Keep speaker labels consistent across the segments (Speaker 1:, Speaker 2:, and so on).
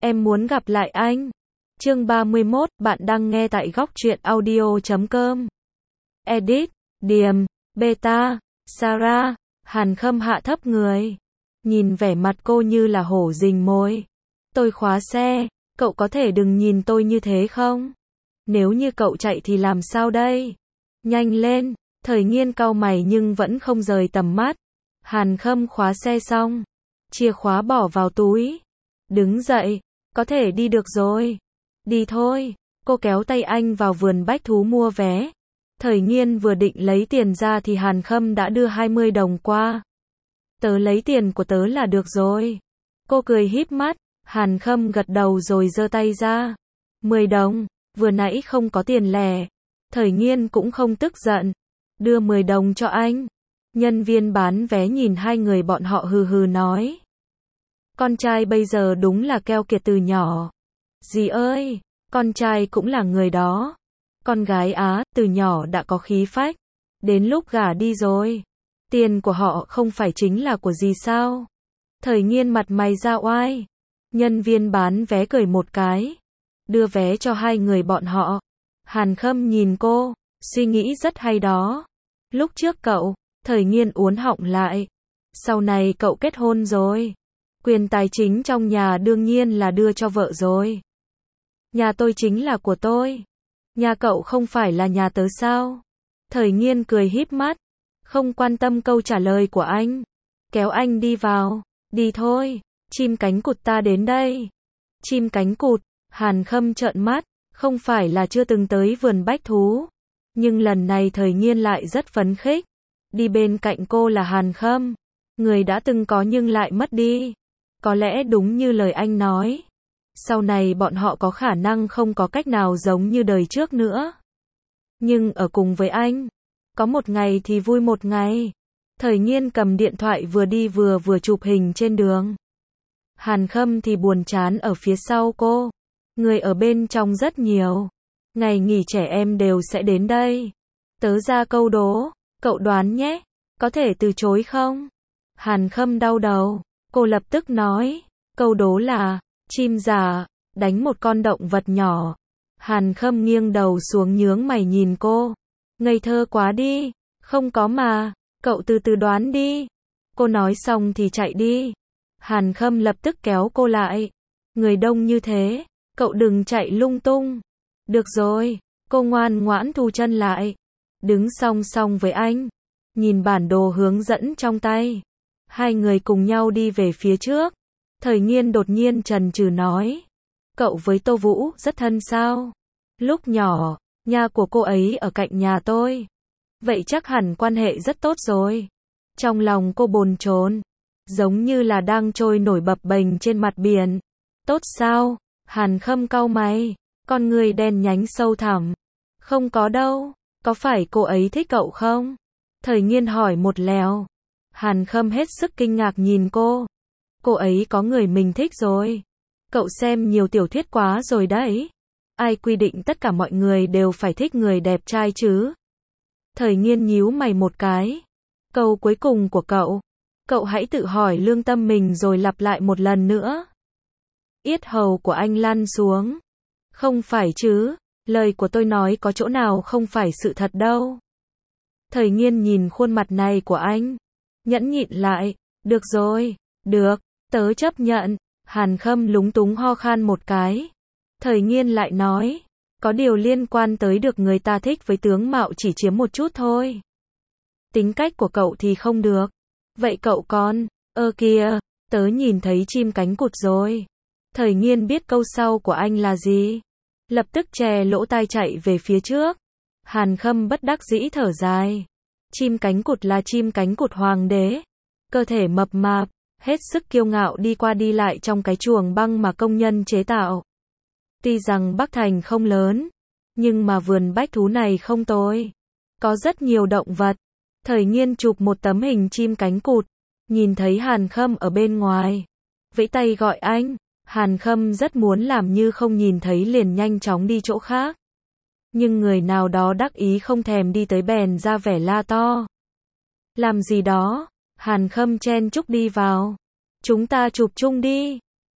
Speaker 1: em muốn gặp lại anh. Chương 31, bạn đang nghe tại góc truyện audio.com. Edit, Điềm, Beta, Sarah. Hàn Khâm hạ thấp người. Nhìn vẻ mặt cô như là hổ rình mồi. Tôi khóa xe, cậu có thể đừng nhìn tôi như thế không? Nếu như cậu chạy thì làm sao đây? Nhanh lên, Thời Nghiên cau mày nhưng vẫn không rời tầm mắt. Hàn Khâm khóa xe xong, chìa khóa bỏ vào túi. Đứng dậy, có thể đi được rồi. Đi thôi, cô kéo tay anh vào vườn bách thú mua vé. Thời Nghiên vừa định lấy tiền ra thì Hàn Khâm đã đưa 20 đồng qua. Tớ lấy tiền của tớ là được rồi. Cô cười híp mắt, Hàn Khâm gật đầu rồi giơ tay ra. 10 đồng, vừa nãy không có tiền lẻ. Thời Nghiên cũng không tức giận. Đưa 10 đồng cho anh. Nhân viên bán vé nhìn hai người bọn họ hừ hừ nói. Con trai bây giờ đúng là keo kiệt từ nhỏ. Dì ơi, con trai cũng là người đó. Con gái á, từ nhỏ đã có khí phách. Đến lúc gả đi rồi. Tiền của họ không phải chính là của dì sao? Thời Nghiên mặt mày ra oai. Nhân viên bán vé cười một cái. Đưa vé cho hai người bọn họ. Hàn Khâm nhìn cô, suy nghĩ rất hay đó. Lúc trước cậu, Thời Nghiên uốn họng lại. Sau này cậu kết hôn rồi. Quyền tài chính trong nhà đương nhiên là đưa cho vợ rồi. Nhà tôi chính là của tôi. Nhà cậu không phải là nhà tớ sao? Thời Nghiên cười híp mắt, không quan tâm câu trả lời của anh. Kéo anh đi vào. Đi thôi, chim cánh cụt ta đến đây. Chim cánh cụt, Hàn Khâm trợn mắt, không phải là chưa từng tới vườn bách thú. Nhưng lần này Thời Nghiên lại rất phấn khích. Đi bên cạnh cô là Hàn Khâm. Người đã từng có nhưng lại mất đi. Có lẽ đúng như lời anh nói. Sau này bọn họ có khả năng không có cách nào giống như đời trước nữa. Nhưng ở cùng với anh, có một ngày thì vui một ngày. Thời Nghiên cầm điện thoại vừa đi vừa chụp hình trên đường. Hàn Khâm thì buồn chán ở phía sau cô. Người ở bên trong rất nhiều. Ngày nghỉ trẻ em đều sẽ đến đây. Tớ ra câu đố, cậu đoán nhé. Có thể từ chối không? Hàn Khâm đau đầu. Cô lập tức nói. Câu đố là, chim già, đánh một con động vật nhỏ. Hàn Khâm nghiêng đầu xuống nhướng mày nhìn cô. Ngây thơ quá đi. Không có mà, cậu từ từ đoán đi. Cô nói xong thì chạy đi. Hàn Khâm lập tức kéo cô lại. Người đông như thế, cậu đừng chạy lung tung. Được rồi, cô ngoan ngoãn thu chân lại. Đứng song song với anh. Nhìn bản đồ hướng dẫn trong tay. Hai người cùng nhau đi về phía trước. Thời Nghiên đột nhiên chần chừ nói. Cậu với Tô Vũ rất thân sao? Lúc nhỏ, nhà của cô ấy ở cạnh nhà tôi. Vậy chắc hẳn quan hệ rất tốt rồi. Trong lòng cô bồn chồn, giống như là đang trôi nổi bập bềnh trên mặt biển. Tốt sao? Hàn Khâm cau mày, con người đen nhánh sâu thẳm. Không có đâu, có phải cô ấy thích cậu không? Thời Nghiên hỏi một lèo. Hàn Khâm hết sức kinh ngạc nhìn cô. Cô ấy có người mình thích rồi. Cậu xem nhiều tiểu thuyết quá rồi đấy. Ai quy định tất cả mọi người đều phải thích người đẹp trai chứ? Thời Nghiên nhíu mày một cái. Câu cuối cùng của cậu hãy tự hỏi lương tâm mình rồi lặp lại một lần nữa. Yết hầu của anh lăn xuống. Không phải chứ, lời của tôi nói có chỗ nào không phải sự thật đâu. Thời Nghiên nhìn khuôn mặt này của anh. Nhẫn nhịn lại. Được rồi, được, tớ chấp nhận. Hàn Khâm lúng túng ho khan một cái. Thời Nghiên lại nói. Có điều liên quan tới được người ta thích với tướng mạo chỉ chiếm một chút thôi. Tính cách của cậu thì không được. Vậy cậu con, kìa, tớ nhìn thấy chim cánh cụt rồi. Thời Nghiên biết câu sau của anh là gì. Lập tức che lỗ tai chạy về phía trước. Hàn Khâm bất đắc dĩ thở dài. Chim cánh cụt là chim cánh cụt hoàng đế. Cơ thể mập mạp, hết sức kiêu ngạo đi qua đi lại trong cái chuồng băng mà công nhân chế tạo. Tuy rằng Bắc Thành không lớn, nhưng mà vườn bách thú này không tồi. Có rất nhiều động vật. Thời Nghiên chụp một tấm hình chim cánh cụt. Nhìn thấy Hàn Khâm ở bên ngoài. Vẫy tay gọi anh. Hàn Khâm rất muốn làm như không nhìn thấy liền nhanh chóng đi chỗ khác. Nhưng người nào đó đắc ý không thèm đi tới bèn ra vẻ la to. Làm gì đó? Hàn Khâm chen chúc đi vào. Chúng ta chụp chung đi.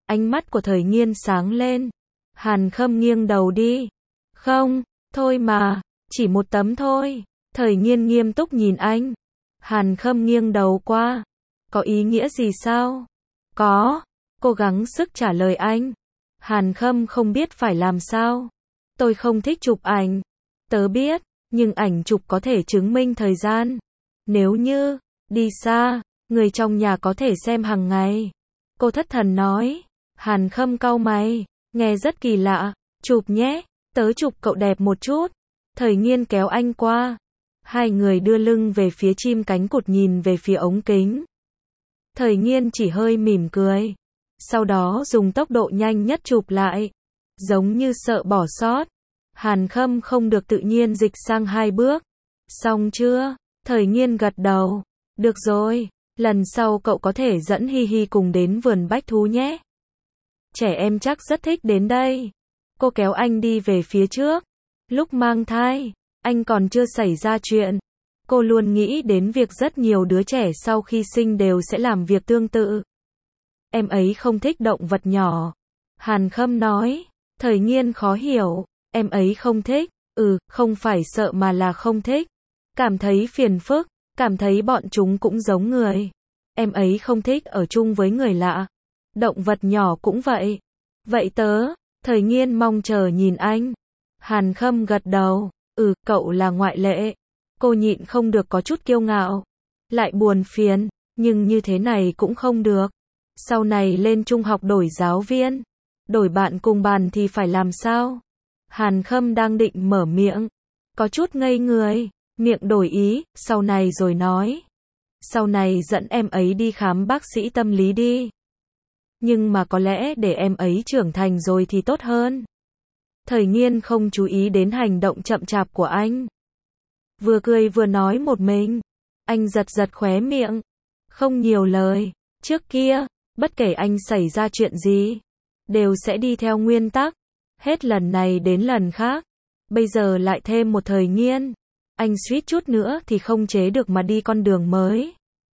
Speaker 1: Ánh mắt của Thời Nghiên sáng lên. Hàn Khâm nghiêng đầu đi. Không, thôi mà, chỉ một tấm thôi. Thời Nghiên nghiêm túc nhìn anh. Hàn Khâm nghiêng đầu qua. Có ý nghĩa gì sao? Có. Cố gắng sức trả lời anh. Hàn Khâm không biết phải làm sao. Tôi không thích chụp ảnh. Tớ biết, nhưng ảnh chụp có thể chứng minh thời gian. Nếu như đi xa, người trong nhà có thể xem hàng ngày. Cô thất thần nói. Hàn Khâm cau mày, nghe rất kỳ lạ. Chụp nhé, tớ chụp cậu đẹp một chút. Thời Nghiên kéo anh qua. Hai người đưa lưng về phía chim cánh cụt nhìn về phía ống kính. Thời Nghiên chỉ hơi mỉm cười. Sau đó dùng tốc độ nhanh nhất chụp lại. Giống như sợ bỏ sót. Hàn Khâm không được tự nhiên dịch sang 2 bước. Xong chưa? Thời Nghiên gật đầu. Được rồi, lần sau cậu có thể dẫn Hi Hi cùng đến vườn bách thú nhé. Trẻ em chắc rất thích đến đây. Cô kéo anh đi về phía trước. Lúc mang thai, anh còn chưa xảy ra chuyện. Cô luôn nghĩ đến việc rất nhiều đứa trẻ sau khi sinh đều sẽ làm việc tương tự. Em ấy không thích động vật nhỏ. Hàn Khâm nói. Thời Nghiên khó hiểu. Em ấy không thích. Không phải sợ mà là không thích. Cảm thấy phiền phức. Cảm thấy bọn chúng cũng giống người. Em ấy không thích ở chung với người lạ. Động vật nhỏ cũng vậy. Vậy tớ. Thời Nghiên mong chờ nhìn anh. Hàn Khâm gật đầu. Cậu là ngoại lệ. Cô nhịn không được có chút kiêu ngạo. Lại buồn phiền. Nhưng như thế này cũng không được. Sau này lên trung học đổi giáo viên. Đổi bạn cùng bàn thì phải làm sao? Hàn Khâm đang định mở miệng. Có chút ngây người. Miệng đổi ý. Sau này rồi nói. Sau này dẫn em ấy đi khám bác sĩ tâm lý đi. Nhưng mà có lẽ để em ấy trưởng thành rồi thì tốt hơn. Thời Nghiên không chú ý đến hành động chậm chạp của anh. Vừa cười vừa nói một mình. Anh giật giật khóe miệng. Không nhiều lời. Trước kia, bất kể anh xảy ra chuyện gì, đều sẽ đi theo nguyên tắc. Hết lần này đến lần khác. Bây giờ lại thêm một Thời Nghiên. Anh suýt chút nữa thì không chế được mà đi con đường mới.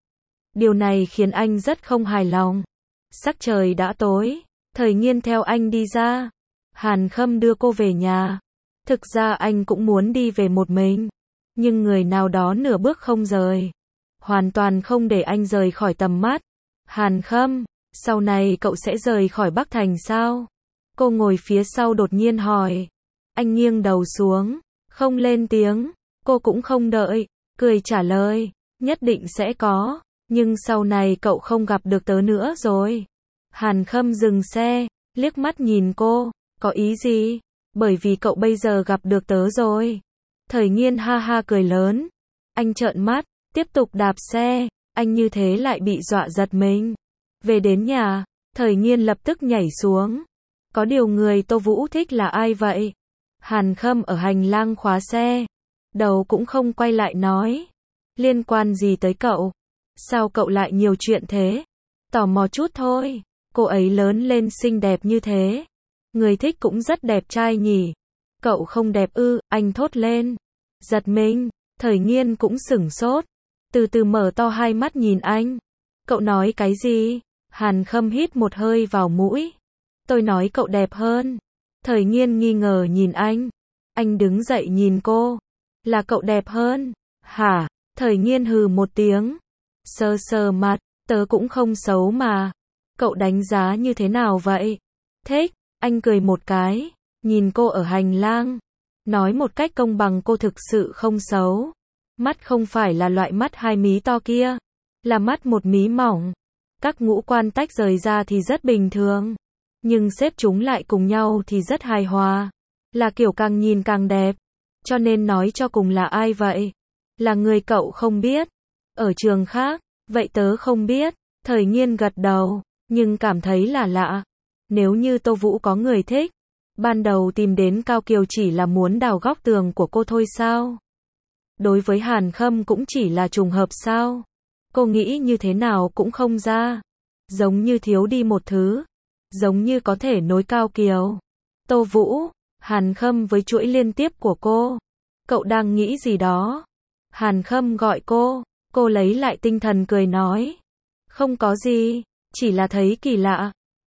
Speaker 1: Điều này khiến anh rất không hài lòng. Sắc trời đã tối. Thời Nghiên theo anh đi ra. Hàn Khâm đưa cô về nhà. Thực ra anh cũng muốn đi về một mình. Nhưng người nào đó nửa bước không rời. Hoàn toàn không để anh rời khỏi tầm mắt. Hàn Khâm, sau này cậu sẽ rời khỏi Bắc Thành sao? Cô ngồi phía sau đột nhiên hỏi. Anh nghiêng đầu xuống. Không lên tiếng. Cô cũng không đợi. Cười trả lời. Nhất định sẽ có. Nhưng sau này cậu không gặp được tớ nữa rồi. Hàn Khâm dừng xe. Liếc mắt nhìn cô. Có ý gì? Bởi vì cậu bây giờ gặp được tớ rồi. Thời Nghiên ha ha cười lớn. Anh trợn mắt. Tiếp tục đạp xe. Anh như thế lại bị dọa giật mình. Về đến nhà. Thời Nghiên lập tức nhảy xuống. Có điều người Tô Vũ thích là ai vậy? Hàn Khâm ở hành lang khóa xe. Đầu cũng không quay lại nói. Liên quan gì tới cậu? Sao cậu lại nhiều chuyện thế? Tò mò chút thôi. Cô ấy lớn lên xinh đẹp như thế. Người thích cũng rất đẹp trai nhỉ. Cậu không đẹp ư? Anh thốt lên. Giật mình. Thời Nghiên cũng sửng sốt. Từ từ mở to hai mắt nhìn anh. Cậu nói cái gì? Hàn Khâm hít một hơi vào mũi. Tôi nói cậu đẹp hơn. Thời Nghiên nghi ngờ nhìn anh. Anh đứng dậy nhìn cô. Là cậu đẹp hơn. Hả? Thời Nghiên hừ một tiếng. Sờ sờ mặt. Tớ cũng không xấu mà. Cậu đánh giá như thế nào vậy? Thích. Anh cười một cái. Nhìn cô ở hành lang. Nói một cách công bằng cô thực sự không xấu. Mắt không phải là loại mắt hai mí to kia. Là mắt một mí mỏng. Các ngũ quan tách rời ra thì rất bình thường. Nhưng xếp chúng lại cùng nhau thì rất hài hòa. Là kiểu càng nhìn càng đẹp. Cho nên nói cho cùng là ai vậy? Là người cậu không biết. Ở trường khác. Vậy tớ không biết. Thời Nghiên gật đầu. Nhưng cảm thấy là lạ. Nếu như Tô Vũ có người thích. Ban đầu tìm đến Cao Kiều chỉ là muốn đào góc tường của cô thôi sao? Đối với Hàn Khâm cũng chỉ là trùng hợp sao? Cô nghĩ như thế nào cũng không ra. Giống như thiếu đi một thứ. Giống như có thể nối Cao Kiều, Tô Vũ, Hàn Khâm với chuỗi liên tiếp của cô. Cậu đang nghĩ gì đó? Hàn Khâm gọi cô lấy lại tinh thần cười nói. Không có gì, chỉ là thấy kỳ lạ.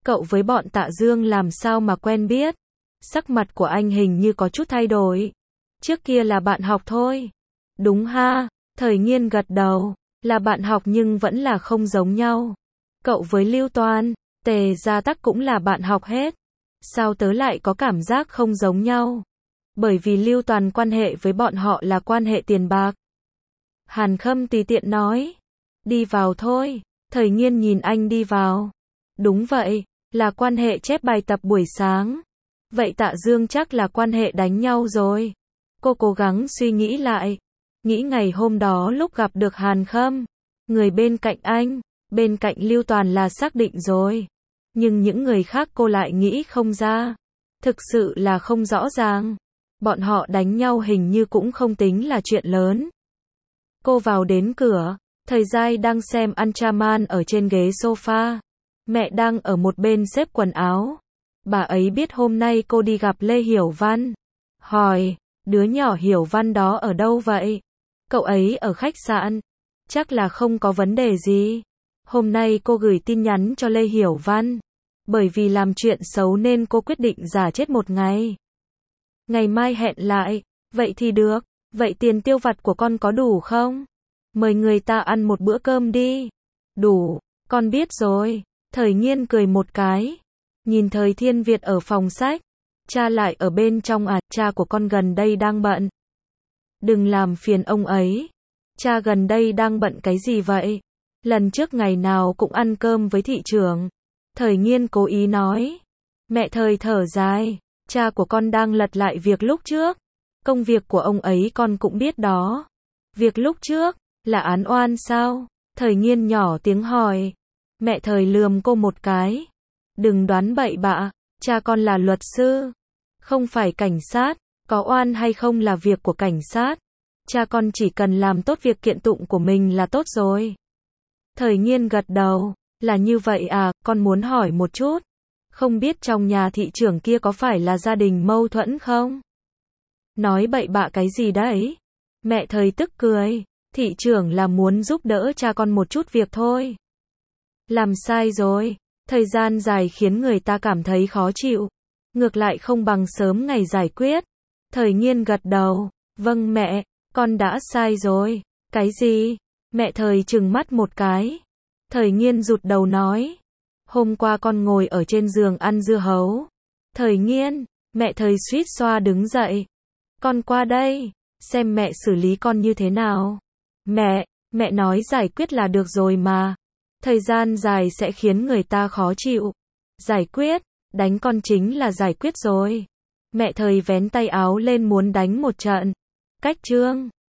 Speaker 1: Cậu với bọn Tạ Dương làm sao mà quen biết? Sắc mặt của anh hình như có chút thay đổi. Trước kia là bạn học thôi. Đúng ha, Thời Nghiên gật đầu, là bạn học nhưng vẫn là không giống nhau. Cậu với Lưu Toàn, Tề Gia Tắc cũng là bạn học hết. Sao tớ lại có cảm giác không giống nhau? Bởi vì Lưu Toàn quan hệ với bọn họ là quan hệ tiền bạc. Hàn Khâm tùy tiện nói. Đi vào thôi. Thời Nghiên nhìn anh đi vào. Đúng vậy, là quan hệ chép bài tập buổi sáng. Vậy Tạ Dương chắc là quan hệ đánh nhau rồi. Cô cố gắng suy nghĩ lại. Nghĩ ngày hôm đó lúc gặp được Hàn Khâm. Người bên cạnh anh, bên cạnh Lưu Toàn là xác định rồi. Nhưng những người khác cô lại nghĩ không ra. Thực sự là không rõ ràng. Bọn họ đánh nhau hình như cũng không tính là chuyện lớn. Cô vào đến cửa. Thời Giai đang xem Ultraman ở trên ghế sofa. Mẹ đang ở một bên xếp quần áo. Bà ấy biết hôm nay cô đi gặp Lê Hiểu Văn. Hỏi, đứa nhỏ Hiểu Văn đó ở đâu vậy? Cậu ấy ở khách sạn. Chắc là không có vấn đề gì. Hôm nay cô gửi tin nhắn cho Lê Hiểu Văn. Bởi vì làm chuyện xấu nên cô quyết định giả chết một ngày. Ngày mai hẹn lại. Vậy thì được. Vậy tiền tiêu vặt của con có đủ không? Mời người ta ăn một bữa cơm đi. Đủ, con biết rồi. Thời Nghiên cười một cái. Nhìn Thời Thiên Việt ở phòng sách. Cha lại ở bên trong à, cha của con gần đây đang bận. Đừng làm phiền ông ấy. Cha gần đây đang bận cái gì vậy? Lần trước ngày nào cũng ăn cơm với thị trưởng. Thời Nghiên cố ý nói. Mẹ Thời thở dài. Cha của con đang lật lại việc lúc trước. Công việc của ông ấy con cũng biết đó. Việc lúc trước, là án oan sao? Thời Nghiên nhỏ tiếng hỏi. Mẹ Thời lườm cô một cái. Đừng đoán bậy bạ, cha con là luật sư, không phải cảnh sát, có oan hay không là việc của cảnh sát. Cha con chỉ cần làm tốt việc kiện tụng của mình là tốt rồi. Thời Nghiên gật đầu, là như vậy à, con muốn hỏi một chút. Không biết trong nhà thị trưởng kia có phải là gia đình mâu thuẫn không? Nói bậy bạ cái gì đấy? Mẹ Thời tức cười, thị trưởng là muốn giúp đỡ cha con một chút việc thôi. Làm sai rồi, thời gian dài khiến người ta cảm thấy khó chịu. Ngược lại không bằng sớm ngày giải quyết. Thời Nghiên gật đầu, vâng mẹ, con đã sai rồi. Cái gì? Mẹ Thời trừng mắt một cái. Thời Nghiên rụt đầu nói. Hôm qua con ngồi ở trên giường ăn dưa hấu. Thời Nghiên, mẹ Thời suýt xoa đứng dậy. Con qua đây, xem mẹ xử lý con như thế nào. Mẹ nói giải quyết là được rồi mà. Thời gian dài sẽ khiến người ta khó chịu. Giải quyết, đánh con chính là giải quyết rồi. Mẹ Thời vén tay áo lên muốn đánh một trận. Cách chương